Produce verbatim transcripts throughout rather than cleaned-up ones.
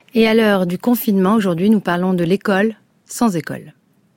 Et à l'heure du confinement, aujourd'hui, nous parlons de l'école sans école.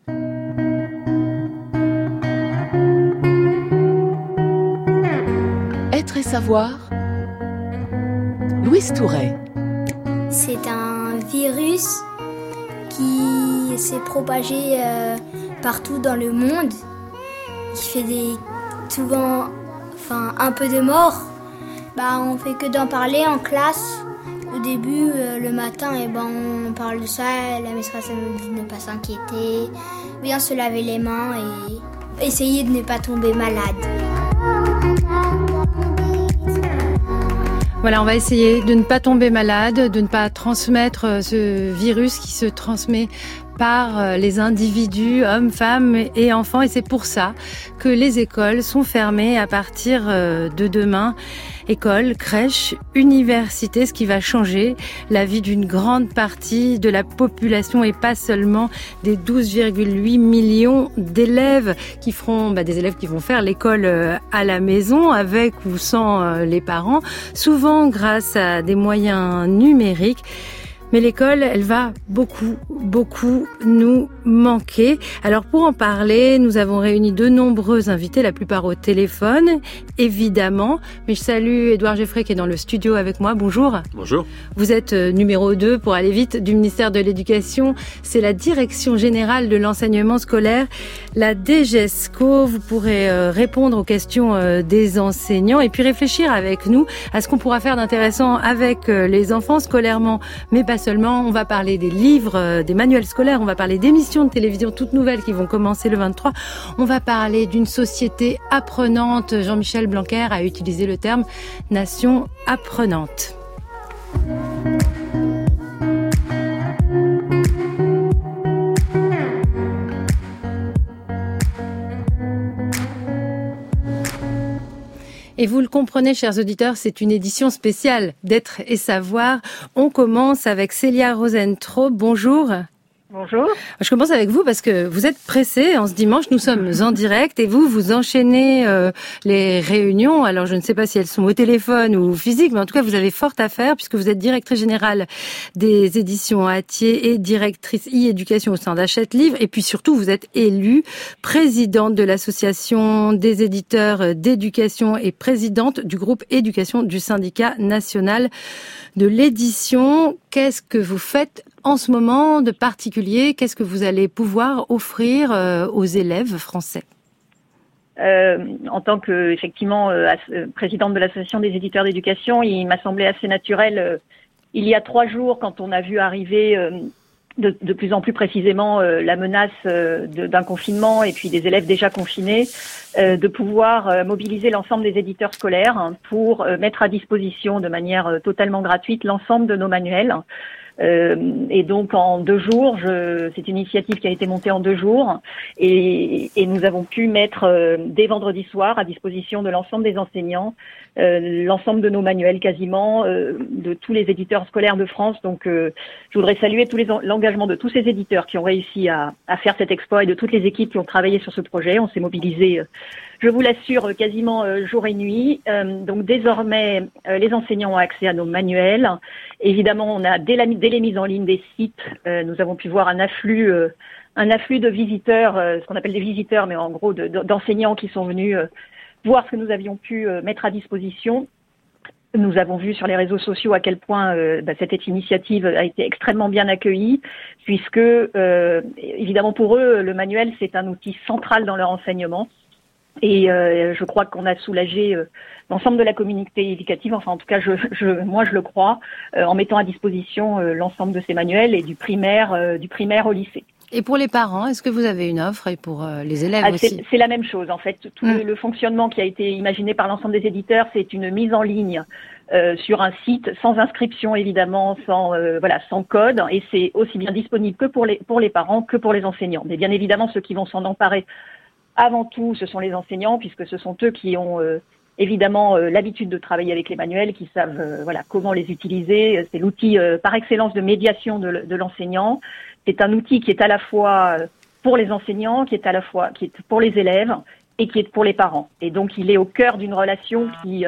Être et savoir, Louise Touret. C'est un virus qui s'est propagé euh, partout dans le monde, qui fait des, souvent enfin, un peu de morts. Bah, on fait que d'en parler en classe. Au début, euh, le matin, et ben, on parle de ça, la maîtresse nous dit de ne pas s'inquiéter, bien se laver les mains et essayer de ne pas tomber malade. Voilà, on va essayer de ne pas tomber malade, de ne pas transmettre ce virus qui se transmet par les individus, hommes, femmes et enfants. Et c'est pour ça que les écoles sont fermées à partir de demain. Écoles, crèches, universités, ce qui va changer la vie d'une grande partie de la population et pas seulement des douze virgule huit millions d'élèves qui feront, bah, des élèves qui vont faire l'école à la maison avec ou sans les parents, souvent grâce à des moyens numériques. Mais l'école, elle va beaucoup, beaucoup nous manquer. Alors pour en parler, nous avons réuni de nombreux invités, la plupart au téléphone, évidemment. Mais je salue Édouard Geffray qui est dans le studio avec moi. Bonjour. Bonjour. Vous êtes numéro deux, pour aller vite, du ministère de l'Éducation. C'est la Direction Générale de l'Enseignement Scolaire, la DGESCO. Vous pourrez répondre aux questions des enseignants et puis réfléchir avec nous à ce qu'on pourra faire d'intéressant avec les enfants scolairement, mais pas seulement. On va parler des livres, des manuels scolaires, on va parler d'émissions de télévision toutes nouvelles qui vont commencer le vingt-trois. On va parler d'une société apprenante. Jean-Michel Blanquer a utilisé le terme nation apprenante. Et vous le comprenez, chers auditeurs, c'est une édition spéciale d'Être et Savoir. On commence avec Célia Rosentraub. Bonjour. Bonjour. Je commence avec vous parce que vous êtes pressée en ce dimanche. Nous sommes en direct et vous, vous enchaînez euh, les réunions. Alors, je ne sais pas si elles sont au téléphone ou physiques, mais en tout cas, vous avez fort à faire puisque vous êtes directrice générale des éditions Hatier et directrice e-éducation au sein d'Hachette Livre. Et puis surtout, vous êtes élue présidente de l'association des éditeurs d'éducation et présidente du groupe éducation du syndicat national de l'édition. Qu'est-ce que vous faites en ce moment de particulier? Qu'est-ce que vous allez pouvoir offrir euh, aux élèves français? Euh, en tant que effectivement euh, as, présidente de l'association des éditeurs d'éducation, il m'a semblé assez naturel euh, il y a trois jours, quand on a vu arriver euh, de, de plus en plus précisément euh, la menace euh, de, d'un confinement et puis des élèves déjà confinés, euh, de pouvoir euh, mobiliser l'ensemble des éditeurs scolaires hein, pour euh, mettre à disposition de manière euh, totalement gratuite l'ensemble de nos manuels. Euh, et donc en deux jours, je, c'est une initiative qui a été montée en deux jours et, et nous avons pu mettre euh, dès vendredi soir à disposition de l'ensemble des enseignants euh, l'ensemble de nos manuels quasiment euh, de tous les éditeurs scolaires de France. Donc euh, je voudrais saluer tous les, l'engagement de tous ces éditeurs qui ont réussi à, à faire cet exploit et de toutes les équipes qui ont travaillé sur ce projet. On s'est mobilisés, euh, je vous l'assure, quasiment euh, jour et nuit. Euh, donc désormais, euh, les enseignants ont accès à nos manuels. Évidemment, on a dès, la, dès les mises en ligne des sites, euh, nous avons pu voir un afflux, euh, un afflux de visiteurs, euh, ce qu'on appelle des visiteurs, mais en gros de, de, d'enseignants qui sont venus euh, voir ce que nous avions pu euh, mettre à disposition. Nous avons vu sur les réseaux sociaux à quel point euh, bah, cette initiative a été extrêmement bien accueillie, puisque euh, évidemment pour eux, le manuel c'est un outil central dans leur enseignement. Et euh, je crois qu'on a soulagé euh, l'ensemble de la communauté éducative, enfin en tout cas je, je, moi je le crois, euh, en mettant à disposition euh, l'ensemble de ces manuels et du primaire, euh, du primaire au lycée. Et pour les parents, est-ce que vous avez une offre et pour euh, les élèves ah, aussi? c'est, c'est la même chose en fait. Tout mmh. le, le fonctionnement qui a été imaginé par l'ensemble des éditeurs, c'est une mise en ligne euh, sur un site sans inscription évidemment, sans euh, voilà, sans code, et c'est aussi bien disponible que pour les pour les parents que pour les enseignants. Mais bien évidemment, ceux qui vont s'en emparer avant tout, ce sont les enseignants, puisque ce sont eux qui ont euh, évidemment euh, l'habitude de travailler avec les manuels, qui savent euh, voilà comment les utiliser. C'est l'outil euh, par excellence de médiation de, de l'enseignant. C'est un outil qui est à la fois pour les enseignants, qui est à la fois qui est pour les élèves et qui est pour les parents. Et donc il est au cœur d'une relation qui euh,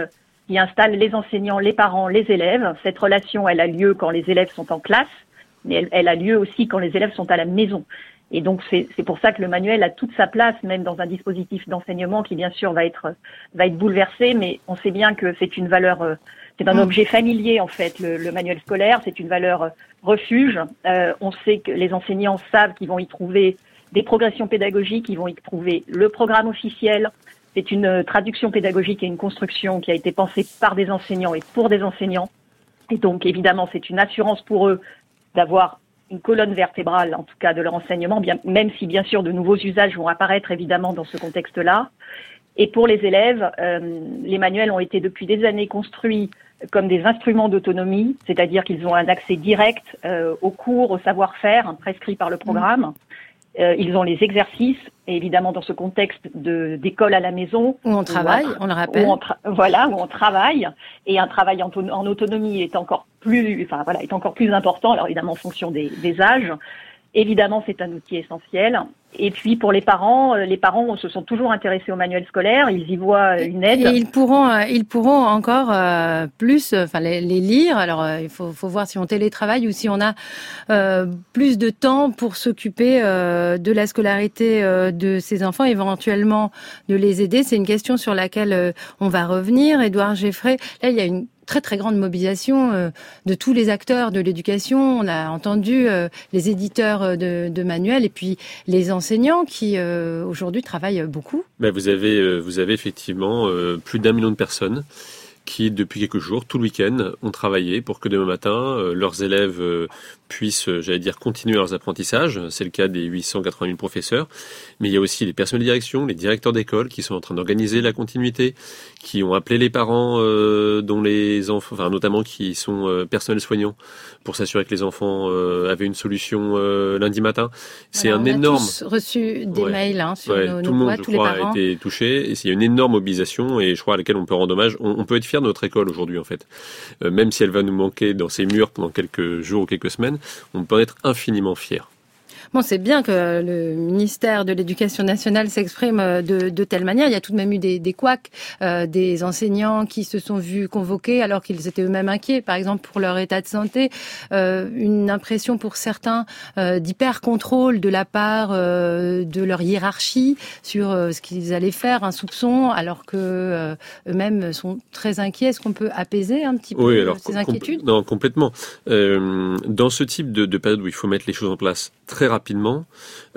qui installe les enseignants, les parents, les élèves. Cette relation, elle a lieu quand les élèves sont en classe, mais elle, elle a lieu aussi quand les élèves sont à la maison. Et donc, c'est, c'est pour ça que le manuel a toute sa place, même dans un dispositif d'enseignement qui, bien sûr, va être, va être bouleversé, mais on sait bien que c'est une valeur, euh, c'est un mmh. objet familier, en fait, le, le manuel scolaire, c'est une valeur refuge. Euh, on sait que les enseignants savent qu'ils vont y trouver des progressions pédagogiques, ils vont y trouver le programme officiel. C'est une traduction pédagogique et une construction qui a été pensée par des enseignants et pour des enseignants. Et donc, évidemment, c'est une assurance pour eux d'avoir une colonne vertébrale, en tout cas, de leur enseignement, bien, même si, bien sûr, de nouveaux usages vont apparaître, évidemment, dans ce contexte-là. Et pour les élèves, euh, les manuels ont été depuis des années construits comme des instruments d'autonomie, c'est-à-dire qu'ils ont un accès direct euh, aux cours, au savoir-faire, hein, prescrit par le programme. Mmh. Euh, ils ont les exercices, et évidemment dans ce contexte de d'école à la maison. Où on travaille, on, on le rappelle. Où on tra- voilà, où on travaille, et un travail en, to- en autonomie est encore plus, enfin voilà, est encore plus important. Alors évidemment en fonction des, des âges. Évidemment, c'est un outil essentiel. Et puis pour les parents, les parents se sont toujours intéressés au manuel scolaire. Ils y voient une aide. Et ils pourront, ils pourront encore euh, plus, enfin les, les lire. Alors euh, il faut, faut voir si on télétravaille ou si on a euh, plus de temps pour s'occuper euh, de la scolarité euh, de ces enfants, éventuellement de les aider. C'est une question sur laquelle euh, on va revenir. Édouard Geffray, là il y a une très très grande mobilisation euh, de tous les acteurs de l'éducation. On a entendu euh, les éditeurs de, de manuels et puis les enseignants qui euh, aujourd'hui travaillent beaucoup. Ben vous avez euh, vous avez effectivement euh, plus d'un million de personnes qui, depuis quelques jours, tout le week-end, ont travaillé pour que demain matin, euh, leurs élèves euh, puissent, euh, j'allais dire, continuer leurs apprentissages. C'est le cas des huit cent quatre-vingt mille professeurs. Mais il y a aussi les personnels de direction, les directeurs d'école qui sont en train d'organiser la continuité, qui ont appelé les parents euh, dont les enfants, enfin notamment qui sont euh, personnels soignants, pour s'assurer que les enfants euh, avaient une solution euh, lundi matin. C'est Alors, un on énorme. On a tous reçu des ouais. mails hein, sur ouais, nos, tout nos le monde, boîtes, je tous crois, les parents. a été touché. Et il y a une énorme mobilisation, et je crois à laquelle on peut rendre hommage. On, on peut être fier de notre école aujourd'hui, en fait. Euh, même si elle va nous manquer dans ses murs pendant quelques jours ou quelques semaines, on peut en être infiniment fier. Bon, c'est bien que le ministère de l'Éducation nationale s'exprime de, de telle manière. Il y a tout de même eu des, des couacs, euh, des enseignants qui se sont vus convoqués alors qu'ils étaient eux-mêmes inquiets, par exemple pour leur état de santé. Euh, une impression pour certains euh, d'hyper-contrôle de la part euh, de leur hiérarchie sur euh, ce qu'ils allaient faire, un soupçon, alors que euh, eux-mêmes sont très inquiets. Est-ce qu'on peut apaiser un petit peu oui, alors, ces com- inquiétudes ? Non, complètement. Euh, dans ce type de, de période où il faut mettre les choses en place très rapidement,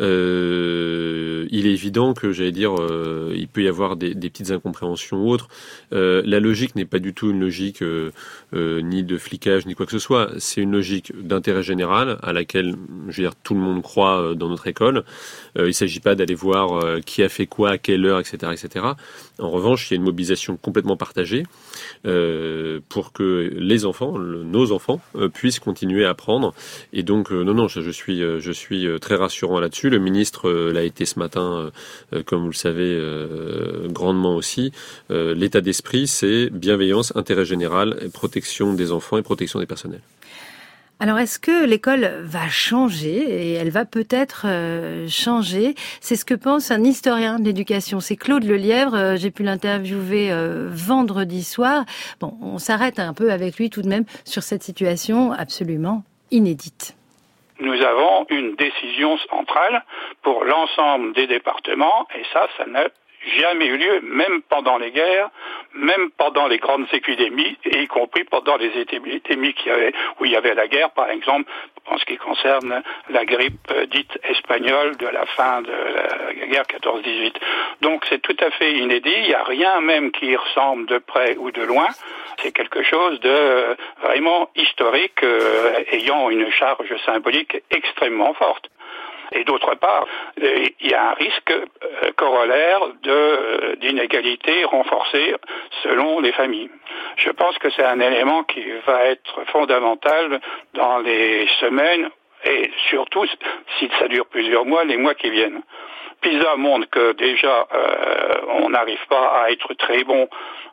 euh, il est évident que, j'allais dire, euh, il peut y avoir des, des petites incompréhensions ou autres. Euh, la logique n'est pas du tout une logique euh, euh, ni de flicage ni quoi que ce soit. C'est une logique d'intérêt général à laquelle, je veux dire, tout le monde croit euh, dans notre école. Euh, il ne s'agit pas d'aller voir euh, qui a fait quoi, à quelle heure, et cetera, et cetera. En revanche, il y a une mobilisation complètement partagée euh, pour que les enfants, le, nos enfants, euh, puissent continuer à apprendre. Et donc, euh, non, non, je, je suis, euh, je suis très rassurant là-dessus. Le ministre euh, l'a été ce matin, euh, comme vous le savez, euh, grandement aussi. Euh, l'état d'esprit, c'est bienveillance, intérêt général, protection des enfants et protection des personnels. Alors, est-ce que l'école va changer et elle va peut-être euh, changer ? C'est ce que pense un historien de l'éducation. C'est Claude Lelièvre. Euh, j'ai pu l'interviewer euh, vendredi soir. Bon, on s'arrête un peu avec lui tout de même sur cette situation absolument inédite. Nous avons une décision centrale pour l'ensemble des départements et ça, ça n'a jamais eu lieu, même pendant les guerres, même pendant les grandes épidémies, et y compris pendant les épidémies qui avaient, où il y avait la guerre, par exemple, en ce qui concerne la grippe dite espagnole de la fin de la guerre quatorze dix-huit. Donc c'est tout à fait inédit, il n'y a rien même qui ressemble de près ou de loin. C'est quelque chose de vraiment historique, euh, ayant une charge symbolique extrêmement forte. Et d'autre part, il y a un risque corollaire de, d'inégalité renforcée selon les familles. Je pense que c'est un élément qui va être fondamental dans les semaines et surtout, si ça dure plusieurs mois, les mois qui viennent. PISA montre que déjà, euh, on n'arrive pas à être très bon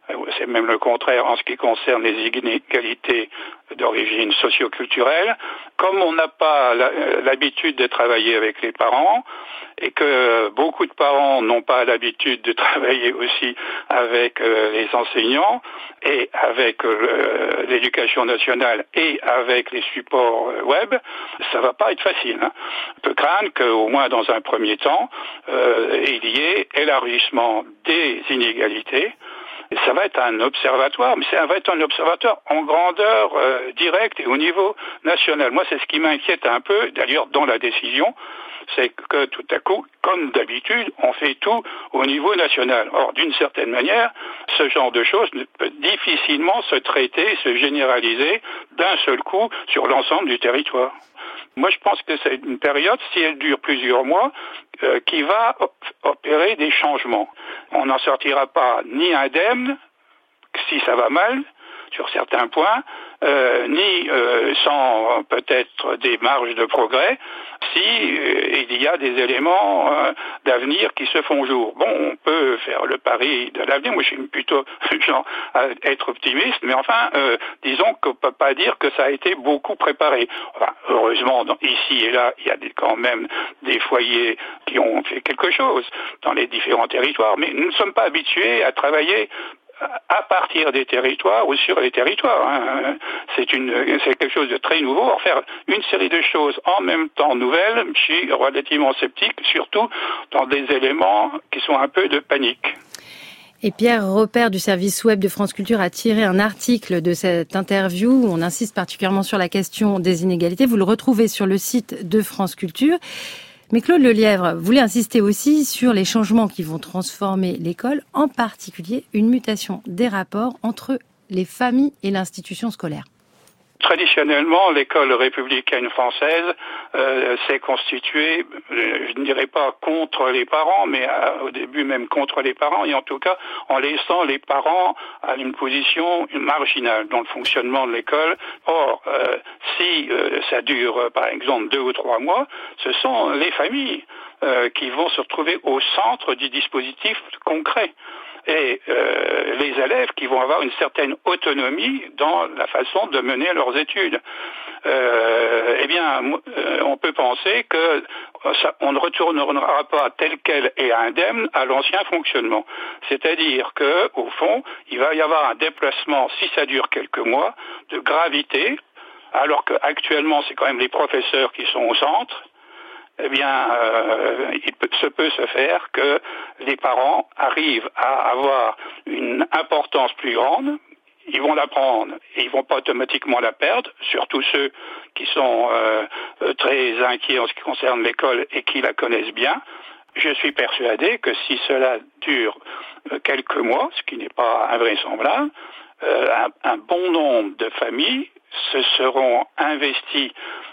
C'est même le contraire en ce qui concerne les inégalités d'origine socio-culturelle. Comme on n'a pas l'habitude de travailler avec les parents et que beaucoup de parents n'ont pas l'habitude de travailler aussi avec euh, les enseignants et avec euh, l'éducation nationale et avec les supports euh, web, ça va pas être facile. Hein. On peut craindre qu'au moins dans un premier temps, euh, il y ait élargissement des inégalités. Et ça va être un observatoire, mais ça va être un observatoire en grandeur euh, directe et au niveau national. Moi, c'est ce qui m'inquiète un peu, d'ailleurs, dans la décision, c'est que tout à coup, comme d'habitude, on fait tout au niveau national. Or, d'une certaine manière, ce genre de choses ne peut difficilement se traiter, se généraliser d'un seul coup sur l'ensemble du territoire. Moi, je pense que c'est une période, si elle dure plusieurs mois, euh, qui va op- opérer des changements. On n'en sortira pas ni indemne, si ça va mal, sur certains points, euh, ni euh, sans peut-être des marges de progrès, si euh, il y a des éléments euh, d'avenir qui se font jour. Bon, on peut faire le pari de l'avenir. Moi, je suis plutôt genre à être optimiste, mais enfin, euh, disons qu'on ne peut pas dire que ça a été beaucoup préparé. Enfin, heureusement, dans, ici et là, il y a des, quand même des foyers qui ont fait quelque chose dans les différents territoires, mais nous ne sommes pas habitués à travailler à partir des territoires ou sur les territoires. Hein. C'est, une, c'est quelque chose de très nouveau. Alors, faire une série de choses en même temps nouvelles, je suis relativement sceptique, surtout dans des éléments qui sont un peu de panique. Et Pierre Robert du service web de France Culture a tiré un article de cette interview où on insiste particulièrement sur la question des inégalités. Vous le retrouvez sur le site de France Culture. Mais Claude Lelièvre voulait insister aussi sur les changements qui vont transformer l'école, en particulier une mutation des rapports entre les familles et l'institution scolaire. Traditionnellement, l'école républicaine française euh, s'est constituée, euh, je ne dirais pas contre les parents, mais euh, au début même contre les parents, et en tout cas en laissant les parents à une position marginale dans le fonctionnement de l'école. Or, euh, si euh, ça dure euh, par exemple deux ou trois mois, ce sont les familles euh, qui vont se retrouver au centre du dispositif concret. Et euh, les élèves qui vont avoir une certaine autonomie dans la façon de mener leurs études. Euh, eh bien, euh, on peut penser que ça, on ne retournera pas tel quel et indemne à l'ancien fonctionnement. C'est-à-dire que, au fond, il va y avoir un déplacement, si ça dure quelques mois, de gravité, alors qu'actuellement, c'est quand même les professeurs qui sont au centre. Eh bien, euh, il peut, se peut se faire que les parents arrivent à avoir une importance plus grande. Ils vont la prendre et ils vont pas automatiquement la perdre, surtout ceux qui sont euh, très inquiets en ce qui concerne l'école et qui la connaissent bien. Je suis persuadé que si cela dure quelques mois, ce qui n'est pas invraisemblable, euh, un, un bon nombre de familles se seront investies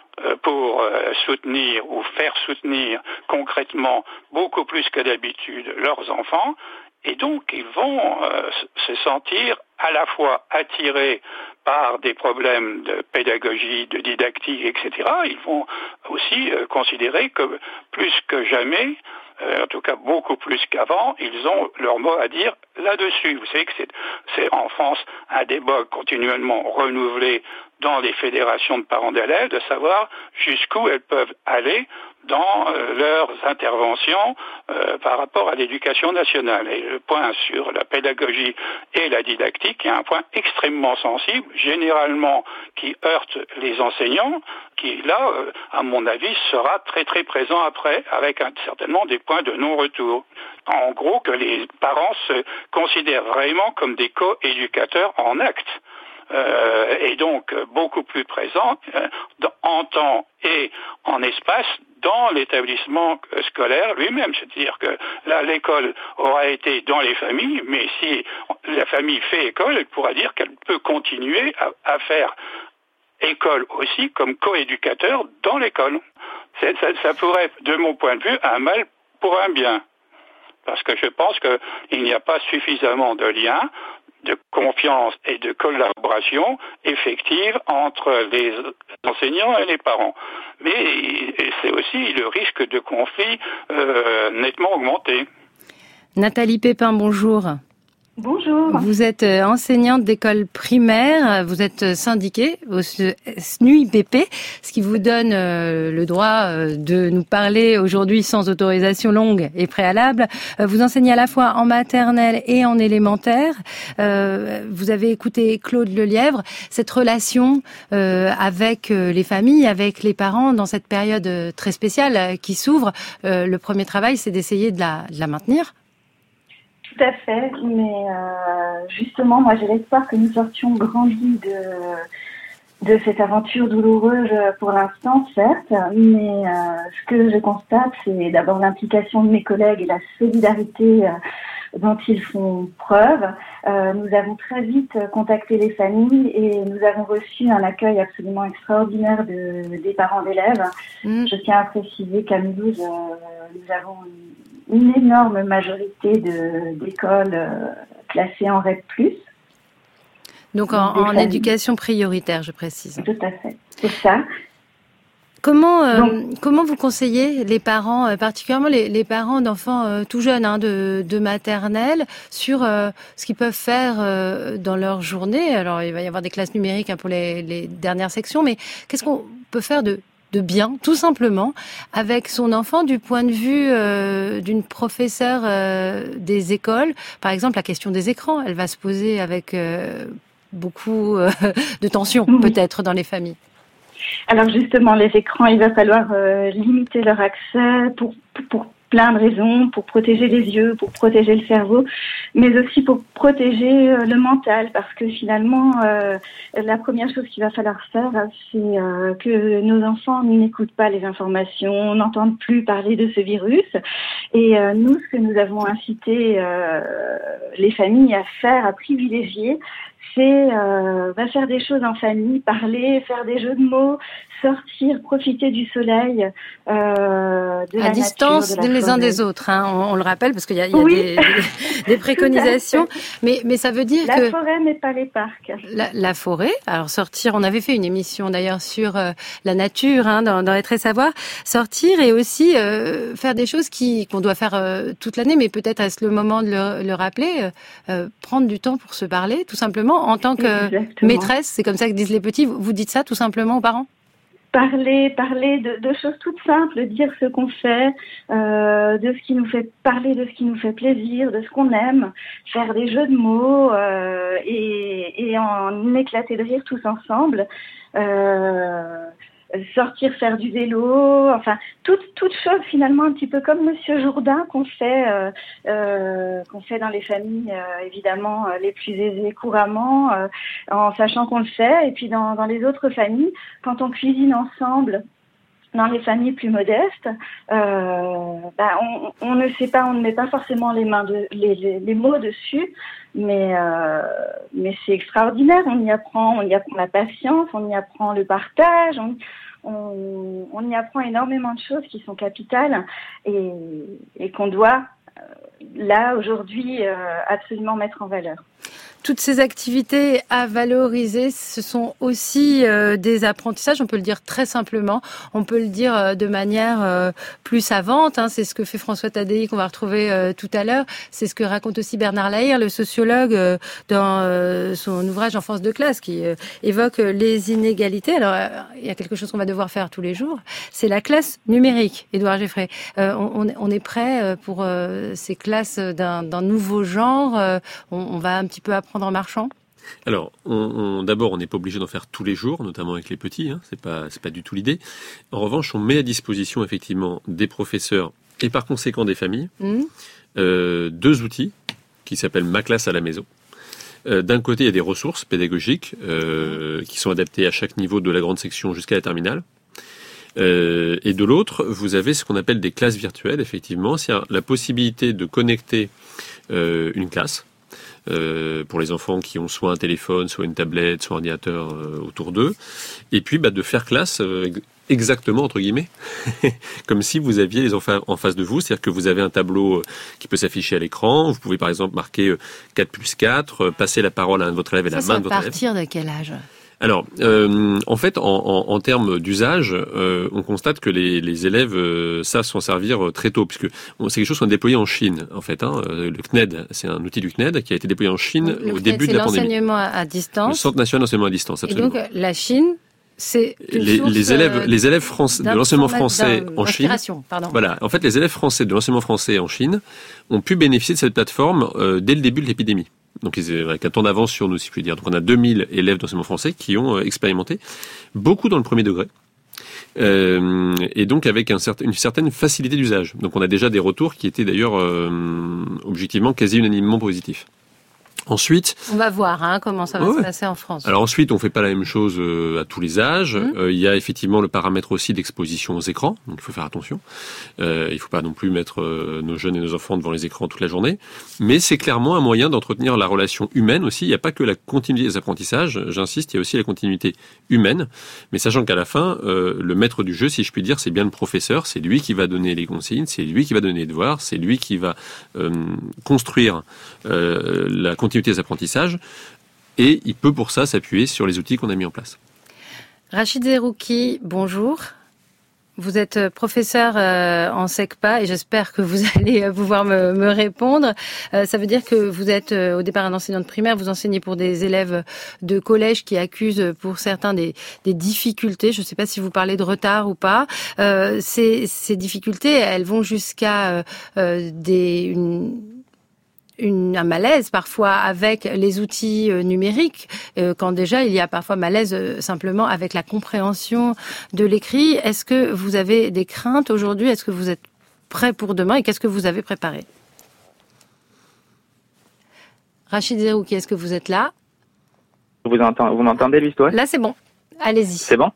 pour soutenir ou faire soutenir concrètement beaucoup plus que d'habitude leurs enfants, et donc ils vont euh, se sentir à la fois attirés par des problèmes de pédagogie, de didactique, et cetera. Ils vont aussi euh, considérer que plus que jamais, euh, en tout cas beaucoup plus qu'avant, ils ont leur mot à dire là-dessus. Vous savez que c'est, c'est en France un débat continuellement renouvelé dans les fédérations de parents d'élèves, de savoir jusqu'où elles peuvent aller dans euh, leurs interventions euh, par rapport à l'éducation nationale. Et le point sur la pédagogie et la didactique est un point extrêmement sensible, généralement qui heurte les enseignants, qui là, euh, à mon avis, sera très très présent après, avec un, certainement des points de non-retour. En gros, que les parents se considèrent vraiment comme des co-éducateurs en acte. Euh, et donc beaucoup plus présent euh, en temps et en espace dans l'établissement scolaire lui-même. C'est-à-dire que là, l'école aura été dans les familles, mais si la famille fait école, elle pourra dire qu'elle peut continuer à, à faire école aussi comme coéducateur dans l'école. C'est, ça, ça pourrait, de mon point de vue, un mal pour un bien. Parce que je pense qu'il n'y a pas suffisamment de liens, de confiance et de collaboration effective entre les enseignants et les parents. Mais c'est aussi le risque de conflit euh, nettement augmenté. Nathalie Pépin, bonjour. Bonjour. Vous êtes enseignante d'école primaire, vous êtes syndiquée au S N U I P P, ce qui vous donne le droit de nous parler aujourd'hui sans autorisation longue et préalable. Vous enseignez à la fois en maternelle et en élémentaire. Vous avez écouté Claude Lelièvre, cette relation avec les familles, avec les parents dans cette période très spéciale qui s'ouvre. Le premier travail, c'est d'essayer de la, de la maintenir. Tout à fait, mais euh, justement, moi j'ai l'espoir que nous sortions grandis de, de cette aventure douloureuse pour l'instant, certes, mais euh, ce que je constate, c'est d'abord l'implication de mes collègues et la solidarité euh, dont ils font preuve. Euh, nous avons très vite contacté les familles et nous avons reçu un accueil absolument extraordinaire de, des parents d'élèves. Mmh. Je tiens à préciser qu'à Mulhouse, euh, nous avons une énorme majorité de, d'écoles euh, classées en REP plus. Donc en, en éducation prioritaire, je précise. Tout à fait, c'est ça. Comment euh, Donc, comment vous conseillez les parents, euh, particulièrement les, les parents d'enfants euh, tout jeunes, hein, de, de maternelle, sur euh, ce qu'ils peuvent faire euh, dans leur journée? Alors il va y avoir des classes numériques hein, pour les, les dernières sections, mais qu'est-ce qu'on peut faire de de bien, tout simplement, avec son enfant du point de vue euh, d'une professeure euh, des écoles? Par exemple, la question des écrans, elle va se poser avec euh, beaucoup euh, de tension, mmh. peut-être, dans les familles. Alors justement, les écrans, il va falloir euh, limiter leur accès pour, pour plein de raisons, pour protéger les yeux, pour protéger le cerveau, mais aussi pour protéger euh, le mental, parce que finalement, euh, la première chose qu'il va falloir faire, c'est euh, que nos enfants n'écoutent pas les informations, n'entendent plus parler de ce virus. Et euh, nous, ce que nous avons incité euh, les familles à faire, à privilégier, c'est euh, va faire des choses en famille, parler, faire des jeux de mots, sortir, profiter du soleil, euh, de à la distance nature, de la les uns des autres, hein, on, on le rappelle parce qu'il y a, il y a oui. des, des, des préconisations, mais mais ça veut dire la que la forêt mais pas les parcs. La, la forêt, alors sortir, on avait fait une émission d'ailleurs sur euh, la nature, hein, dans, dans les Très Savoir, sortir et aussi euh, faire des choses qui qu'on doit faire euh, toute l'année, mais peut-être est-ce le moment de le, le rappeler, euh, prendre du temps pour se parler, tout simplement. En tant que Exactement. maîtresse, c'est comme ça que disent les petits, vous dites ça tout simplement aux parents? Parler, parler de, de choses toutes simples, dire ce qu'on fait, euh, de ce qui nous fait parler, de ce qui nous fait plaisir, de ce qu'on aime, faire des jeux de mots euh, et, et en éclater de rire tous ensemble. Euh, sortir faire du vélo, enfin toutes toutes choses finalement un petit peu comme Monsieur Jourdain qu'on fait euh, euh, qu'on fait dans les familles euh, évidemment euh, les plus aisées couramment euh, en sachant qu'on le fait, et puis dans dans les autres familles quand on cuisine ensemble. Dans les familles plus modestes, euh, bah on, on ne sait pas, on ne met pas forcément les mains de, les, les, les mots dessus, mais euh, mais c'est extraordinaire. On y apprend, on y apprend la patience, on y apprend le partage, on, on, on y apprend énormément de choses qui sont capitales et, et qu'on doit là aujourd'hui euh, absolument mettre en valeur. Toutes ces activités à valoriser, ce sont aussi euh, des apprentissages, on peut le dire très simplement, on peut le dire euh, de manière euh, plus savante, hein, c'est ce que fait François Tadei qu'on va retrouver euh, tout à l'heure, c'est ce que raconte aussi Bernard Lahire, le sociologue, euh, dans euh, son ouvrage Enfance de classe, qui euh, évoque les inégalités. Alors, euh, il y a quelque chose qu'on va devoir faire tous les jours, c'est la classe numérique, Édouard Geffray. Euh, on, on est prêt pour euh, ces classes d'un, d'un nouveau genre, euh, on, on va un petit peu apprendre en marchant? Alors, on, on, d'abord, on n'est pas obligé d'en faire tous les jours, notamment avec les petits, hein, c'est pas, c'est pas du tout l'idée. En revanche, on met à disposition effectivement des professeurs et par conséquent des familles mmh. euh, deux outils qui s'appellent Ma classe à la maison. Euh, d'un côté, il y a des ressources pédagogiques euh, qui sont adaptées à chaque niveau de la grande section jusqu'à la terminale. Euh, et de l'autre, vous avez ce qu'on appelle des classes virtuelles, effectivement, c'est-à-dire la possibilité de connecter euh, une classe. Euh, pour les enfants qui ont soit un téléphone, soit une tablette, soit un ordinateur euh, autour d'eux, et puis bah, de faire classe euh, exactement, entre guillemets, comme si vous aviez les enfants en face de vous, c'est-à-dire que vous avez un tableau euh, qui peut s'afficher à l'écran, vous pouvez par exemple marquer euh, quatre plus quatre, euh, passer la parole à un de votre élève et ça, la main de votre élève. À partir de quel âge ? Alors, euh, en fait, en, en, en termes d'usage, euh, on constate que les, les élèves euh, savent s'en servir très tôt, puisque on, c'est quelque chose qu'on a déployé en Chine, en fait. Hein. Le C N E D, c'est un outil du C N E D qui a été déployé en Chine le au C N E D, début de la pandémie. C'est l'enseignement à distance. Le Centre national d'enseignement à distance, absolument. Et donc, la Chine, c'est une les, source les élèves, les élèves français de l'enseignement français en Chine. Pardon. Voilà. En fait, les élèves français de l'enseignement français en Chine ont pu bénéficier de cette plateforme euh, dès le début de l'épidémie. Donc, avec un temps d'avance sur nous, si je puis dire. Donc, on a deux mille élèves d'enseignement français qui ont euh, expérimenté, beaucoup dans le premier degré, euh, et donc avec un certain, une certaine facilité d'usage. Donc, on a déjà des retours qui étaient d'ailleurs euh, objectivement quasi unanimement positifs. Ensuite, on va voir hein, comment ça va ouais. se passer en France. Alors ensuite, on fait pas la même chose euh, à tous les âges. Mmh. Euh, il y a effectivement le paramètre aussi d'exposition aux écrans, donc il faut faire attention. Euh, il faut pas non plus mettre euh, nos jeunes et nos enfants devant les écrans toute la journée. Mais c'est clairement un moyen d'entretenir la relation humaine aussi. Il n'y a pas que la continuité des apprentissages, j'insiste, il y a aussi la continuité humaine. Mais sachant qu'à la fin, euh, le maître du jeu, si je puis dire, c'est bien le professeur. C'est lui qui va donner les consignes, c'est lui qui va donner les devoirs, c'est lui qui va euh, construire euh, la continuité des apprentissages, et il peut pour ça s'appuyer sur les outils qu'on a mis en place. Rachid Zerouki, bonjour. Vous êtes professeur en SECPA et j'espère que vous allez pouvoir me, me répondre. Ça veut dire que vous êtes au départ un enseignant de primaire, vous enseignez pour des élèves de collège qui accusent pour certains des, des difficultés. Je ne sais pas si vous parlez de retard ou pas. Euh, ces, ces difficultés, elles vont jusqu'à euh, des... Une, Une, un malaise parfois avec les outils euh, numériques, euh, quand déjà il y a parfois malaise euh, simplement avec la compréhension de l'écrit. Est-ce que vous avez des craintes aujourd'hui? Est-ce que vous êtes prêt pour demain? Et qu'est-ce que vous avez préparé? Rachid Zerouki, est-ce que vous êtes là? Vous, entend, vous m'entendez, l'histoire? Là, c'est bon. Allez-y. C'est bon?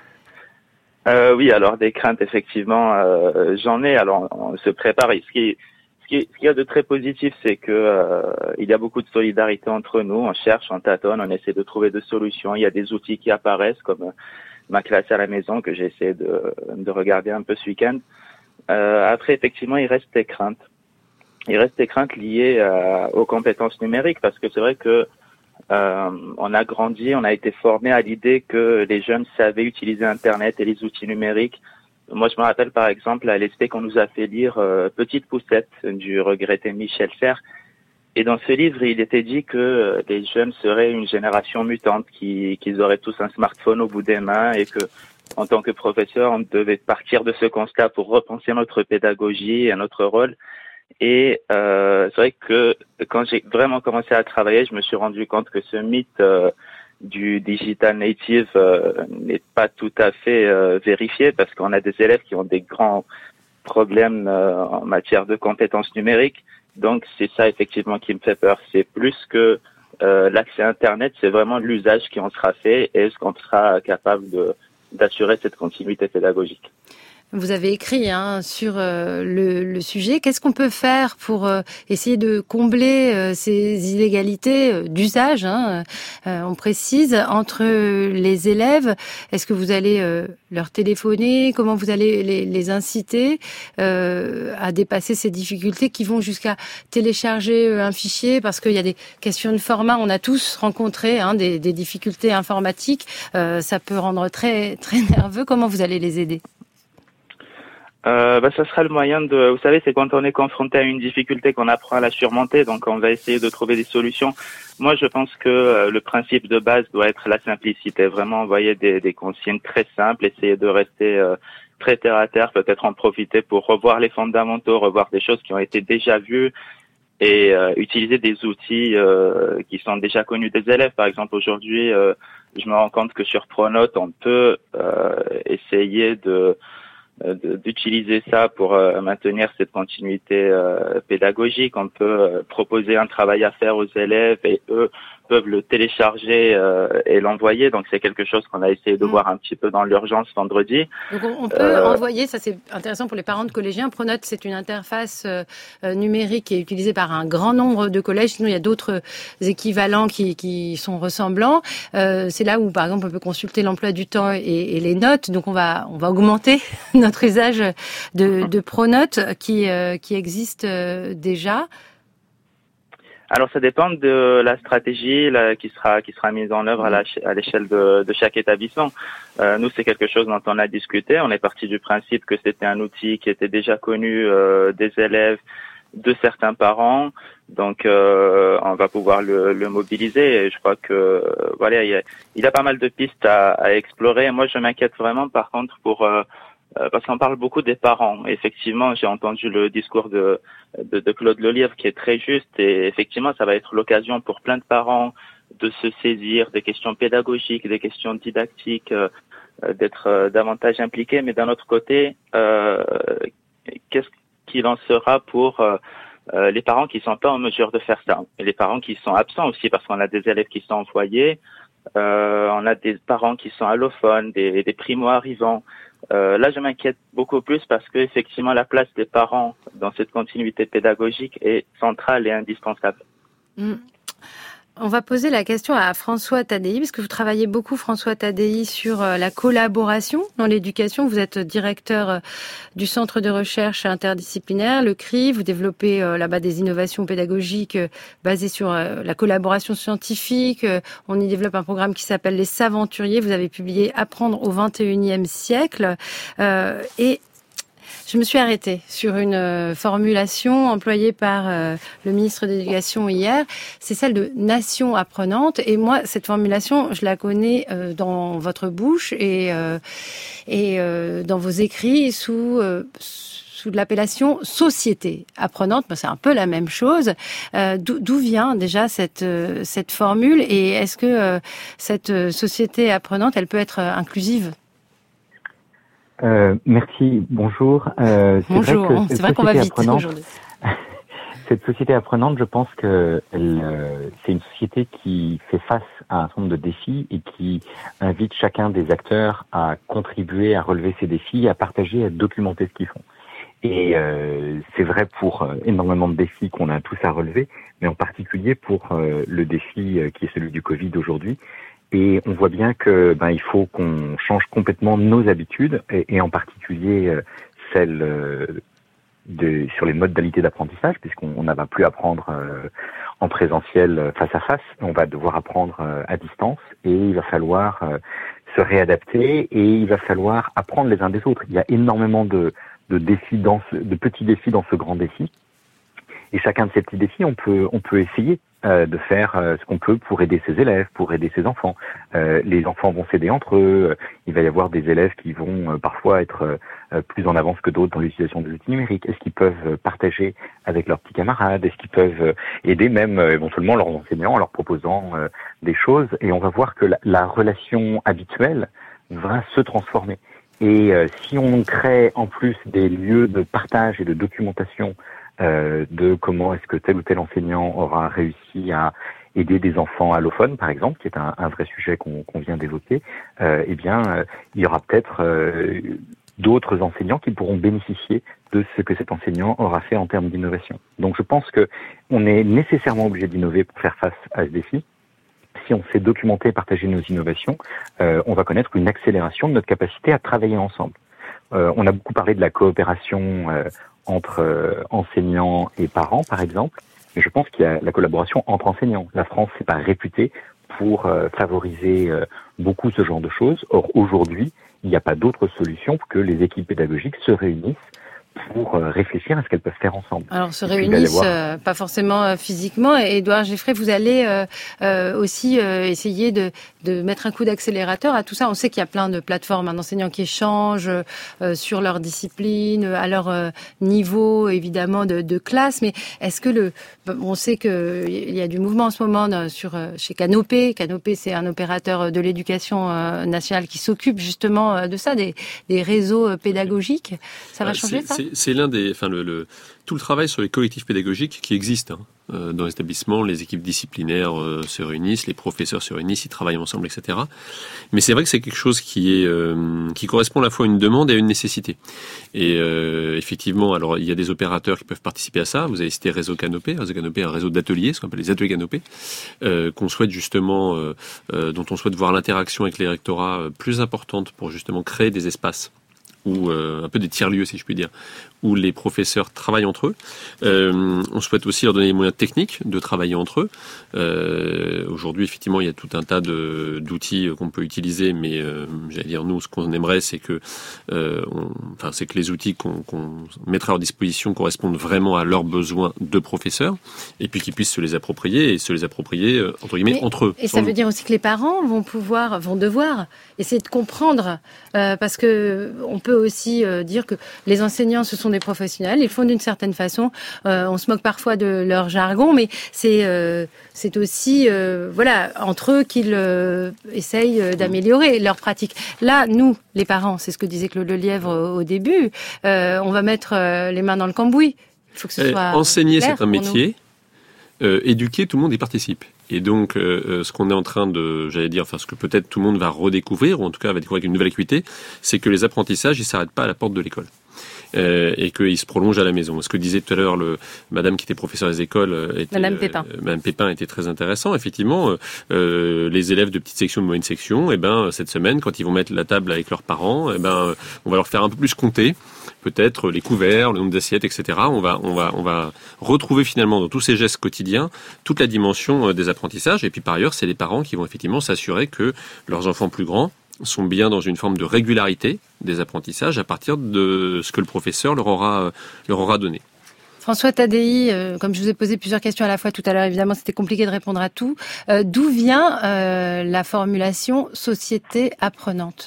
euh, Oui, alors des craintes, effectivement, euh, j'en ai. Alors, on se prépare. Ce qui est Ce qui, ce qu'il y a de très positif, c'est que euh, il y a beaucoup de solidarité entre nous. On cherche, on tâtonne, on essaie de trouver des solutions. Il y a des outils qui apparaissent, comme euh, ma classe à la maison que j'essaie de, de regarder un peu ce week-end. Euh, après, effectivement, il reste des craintes. Il reste des craintes liées euh, aux compétences numériques, parce que c'est vrai que euh, on a grandi, on a été formé à l'idée que les jeunes savaient utiliser Internet et les outils numériques. Moi, je me rappelle, par exemple, à l'E S P qu'on nous a fait lire euh, Petite Poussette du regretté Michel Serres. Et dans ce livre, il était dit que euh, les jeunes seraient une génération mutante, qui, qu'ils auraient tous un smartphone au bout des mains, et que, en tant que professeur, on devait partir de ce constat pour repenser notre pédagogie et notre rôle. Et euh, c'est vrai que quand j'ai vraiment commencé à travailler, je me suis rendu compte que ce mythe euh, du digital native euh, n'est pas tout à fait euh, vérifié, parce qu'on a des élèves qui ont des grands problèmes euh, en matière de compétences numériques. Donc c'est ça effectivement qui me fait peur. C'est plus que euh, l'accès à Internet, c'est vraiment l'usage qui en sera fait et est-ce qu'on sera capable de, d'assurer cette continuité pédagogique. Vous avez écrit hein, sur euh, le, le sujet. Qu'est-ce qu'on peut faire pour euh, essayer de combler euh, ces inégalités euh, d'usage hein, euh, on précise, entre les élèves? Est-ce que vous allez euh, leur téléphoner? Comment vous allez les, les inciter euh, à dépasser ces difficultés qui vont jusqu'à télécharger un fichier? Parce qu'il y a des questions de format. On a tous rencontré hein, des, des difficultés informatiques. Euh, ça peut rendre très, très nerveux. Comment vous allez les aider? Euh, bah, ça sera le moyen de, vous savez, c'est quand on est confronté à une difficulté qu'on apprend à la surmonter, donc on va essayer de trouver des solutions. Moi, je pense que euh, le principe de base doit être la simplicité, vraiment envoyer des, des consignes très simples, essayer de rester euh, très terre à terre, peut-être en profiter pour revoir les fondamentaux, revoir des choses qui ont été déjà vues et euh, utiliser des outils euh, qui sont déjà connus des élèves. Par exemple, aujourd'hui, euh, je me rends compte que sur Pronote, on peut euh, essayer de d'utiliser ça pour euh, maintenir cette continuité euh, pédagogique. On peut euh, proposer un travail à faire aux élèves et eux peuvent le télécharger euh, et l'envoyer. Donc c'est quelque chose qu'on a essayé de mmh. voir un petit peu dans l'urgence vendredi. Donc on, on peut euh, envoyer, ça c'est intéressant pour les parents de collégiens. Pronote, c'est une interface euh, numérique qui est utilisée par un grand nombre de collèges. Sinon il y a d'autres équivalents qui, qui sont ressemblants. Euh, c'est là où par exemple on peut consulter l'emploi du temps et, et les notes. Donc on va on va augmenter notre usage de, de Pronote qui euh, qui existe euh, déjà. Alors ça dépend de la stratégie là, qui sera qui sera mise en œuvre à, la, à l'échelle de, de chaque établissement. Euh, nous, c'est quelque chose dont on a discuté. On est parti du principe que c'était un outil qui était déjà connu euh, des élèves, de certains parents. Donc euh, on va pouvoir le, le mobiliser. Et je crois que euh, voilà, il y a, il y a pas mal de pistes à, à explorer. Moi, je m'inquiète vraiment, par contre, pour euh, parce qu'on parle beaucoup des parents. Effectivement, j'ai entendu le discours de, de, de Claude Lelièvre qui est très juste, et effectivement, ça va être l'occasion pour plein de parents de se saisir des questions pédagogiques, des questions didactiques, euh, d'être euh, davantage impliqués. Mais d'un autre côté, euh, qu'est-ce qu'il en sera pour euh, euh, les parents qui sont pas en mesure de faire ça, et les parents qui sont absents aussi, parce qu'on a des élèves qui sont en foyer, euh, on a des parents qui sont allophones, des, des primo-arrivants. Euh, là, je m'inquiète beaucoup plus parce que effectivement, la place des parents dans cette continuité pédagogique est centrale et indispensable. Mmh. On va poser la question à François Tadei, parce que vous travaillez beaucoup, François Tadei, sur la collaboration dans l'éducation. Vous êtes directeur du Centre de recherche interdisciplinaire, le C R I. Vous développez là-bas des innovations pédagogiques basées sur la collaboration scientifique. On y développe un programme qui s'appelle Les Saventuriers. Vous avez publié Apprendre au vingt et unième siècle. Euh, et Je me suis arrêtée sur une formulation employée par euh, le ministre de l'Éducation hier. C'est celle de nation apprenante. Et moi, cette formulation, je la connais euh, dans votre bouche et, euh, et euh, dans vos écrits sous... Euh, sous de l'appellation société apprenante. C'est un peu la même chose. Euh, d'où, d'où vient déjà cette, euh, cette formule, et est-ce que euh, cette société apprenante, elle peut être inclusive ? Euh, merci, bonjour. Euh, c'est bonjour, vrai que c'est vrai qu'on va vite aujourd'hui. Cette société apprenante, je pense que elle, euh, c'est une société qui fait face à un certain nombre de défis et qui invite chacun des acteurs à contribuer à relever ces défis, à partager, à documenter ce qu'ils font. Et euh, c'est vrai pour euh, énormément de défis qu'on a tous à relever, mais en particulier pour euh, le défi euh, qui est celui du Covid aujourd'hui. Et on voit bien que ben il faut qu'on change complètement nos habitudes, et, et en particulier euh, celles euh, de, sur les modalités d'apprentissage, puisqu'on ne va plus apprendre euh, en présentiel face à face, on va devoir apprendre euh, à distance, et il va falloir euh, se réadapter, et il va falloir apprendre les uns des autres. Il y a énormément de, de défis dans ce, de petits défis dans ce grand défi, et chacun de ces petits défis, on peut, on peut essayer euh, de faire euh, ce qu'on peut pour aider ses élèves, pour aider ses enfants. Euh, les enfants vont s'aider entre eux. Il va y avoir des élèves qui vont euh, parfois être euh, plus en avance que d'autres dans l'utilisation des outils numériques. Est-ce qu'ils peuvent partager avec leurs petits camarades ? Est-ce qu'ils peuvent aider même euh, éventuellement leurs enseignants en leur proposant euh, des choses ? Et on va voir que la, la relation habituelle va se transformer. Et euh, si on crée en plus des lieux de partage et de documentation Euh, de comment est-ce que tel ou tel enseignant aura réussi à aider des enfants allophones, par exemple, qui est un, un vrai sujet qu'on, qu'on vient d'évoquer, euh, eh bien, euh, il y aura peut-être euh, d'autres enseignants qui pourront bénéficier de ce que cet enseignant aura fait en termes d'innovation. Donc, je pense que on est nécessairement obligé d'innover pour faire face à ce défi. Si on sait documenter et partager nos innovations, euh, on va connaître une accélération de notre capacité à travailler ensemble. Euh, on a beaucoup parlé de la coopération euh, entre euh, enseignants et parents, par exemple, mais je pense qu'il y a la collaboration entre enseignants. La France n'est pas réputée pour euh, favoriser euh, beaucoup ce genre de choses. Or, aujourd'hui, il n'y a pas d'autre solution que les équipes pédagogiques se réunissent pour euh, réfléchir à ce qu'elles peuvent faire ensemble. Alors, se réunissent, euh, pas forcément euh, physiquement. Et Édouard Geffray, vous allez euh, euh, aussi euh, essayer de, de mettre un coup d'accélérateur à tout ça. On sait qu'il y a plein de plateformes d'enseignants qui échangent euh, sur leur discipline, à leur euh, niveau, évidemment, de, de classe. Mais est-ce que le... On sait qu'il y a du mouvement en ce moment sur, chez Canopé. Canopé, c'est un opérateur de l'éducation euh, nationale qui s'occupe justement de ça, des, des réseaux pédagogiques. Ça va changer, c'est, ça c'est, c'est l'un des... Enfin, le, le, tout le travail sur les collectifs pédagogiques qui existent, hein. Euh, dans l'établissement, les équipes disciplinaires euh, se réunissent, les professeurs se réunissent, ils travaillent ensemble, et cetera. Mais c'est vrai que c'est quelque chose qui est euh, qui correspond à la fois à une demande et à une nécessité. Et euh, effectivement, alors il y a des opérateurs qui peuvent participer à ça. Vous avez cité Réseau Canopé, Réseau Canopé, un réseau d'ateliers, ce qu'on appelle les ateliers Canopé, euh, qu'on souhaite justement, euh, euh, dont on souhaite voir l'interaction avec les rectorats plus importante pour justement créer des espaces où euh, un peu des tiers-lieux, si je puis dire, où les professeurs travaillent entre eux. Euh, on souhaite aussi leur donner les moyens techniques de travailler entre eux. Euh, aujourd'hui, effectivement, il y a tout un tas de, d'outils qu'on peut utiliser, mais euh, j'allais dire, nous, ce qu'on aimerait, c'est que, euh, on, enfin, c'est que les outils qu'on, qu'on mettra à leur disposition correspondent vraiment à leurs besoins de professeurs, et puis qu'ils puissent se les approprier et se les approprier euh, entre guillemets mais, entre eux. Et ça veut dire aussi que les parents vont pouvoir, vont devoir essayer de comprendre, euh, parce que on peut aussi euh, dire que les enseignants, ce sont des professionnels, ils font d'une certaine façon. Euh, on se moque parfois de leur jargon, mais c'est euh, c'est aussi euh, voilà entre eux qu'ils euh, essayent euh, d'améliorer leur pratique. Là, nous, les parents, c'est ce que disait Claude Lelièvre au, au début. Euh, on va mettre euh, les mains dans le cambouis. Il faut que ce euh, soit enseigner, clair c'est un métier. Euh, éduquer, tout le monde y participe. Et donc, euh, ce qu'on est en train de, j'allais dire, enfin, ce que peut-être tout le monde va redécouvrir, ou en tout cas va découvrir avec une nouvelle acuité, c'est que les apprentissages, ils s'arrêtent pas à la porte de l'école. Euh, et qu'ils se prolongent à la maison. Ce que disait tout à l'heure le madame qui était professeure des écoles, euh, était, Madame Pépin. Euh, Madame Pépin était très intéressant. Effectivement, euh, les élèves de petite section, de moyenne section, et ben cette semaine, quand ils vont mettre la table avec leurs parents, et ben on va leur faire un peu plus compter, peut-être les couverts, le nombre d'assiettes, et cetera. On va on va on va retrouver finalement dans tous ces gestes quotidiens toute la dimension des apprentissages. Et puis par ailleurs, c'est les parents qui vont effectivement s'assurer que leurs enfants plus grands sont bien dans une forme de régularité des apprentissages à partir de ce que le professeur leur aura, leur aura donné. François Tadei, euh, comme je vous ai posé plusieurs questions à la fois tout à l'heure, évidemment c'était compliqué de répondre à tout. Euh, d'où vient euh, la formulation « société apprenante » ?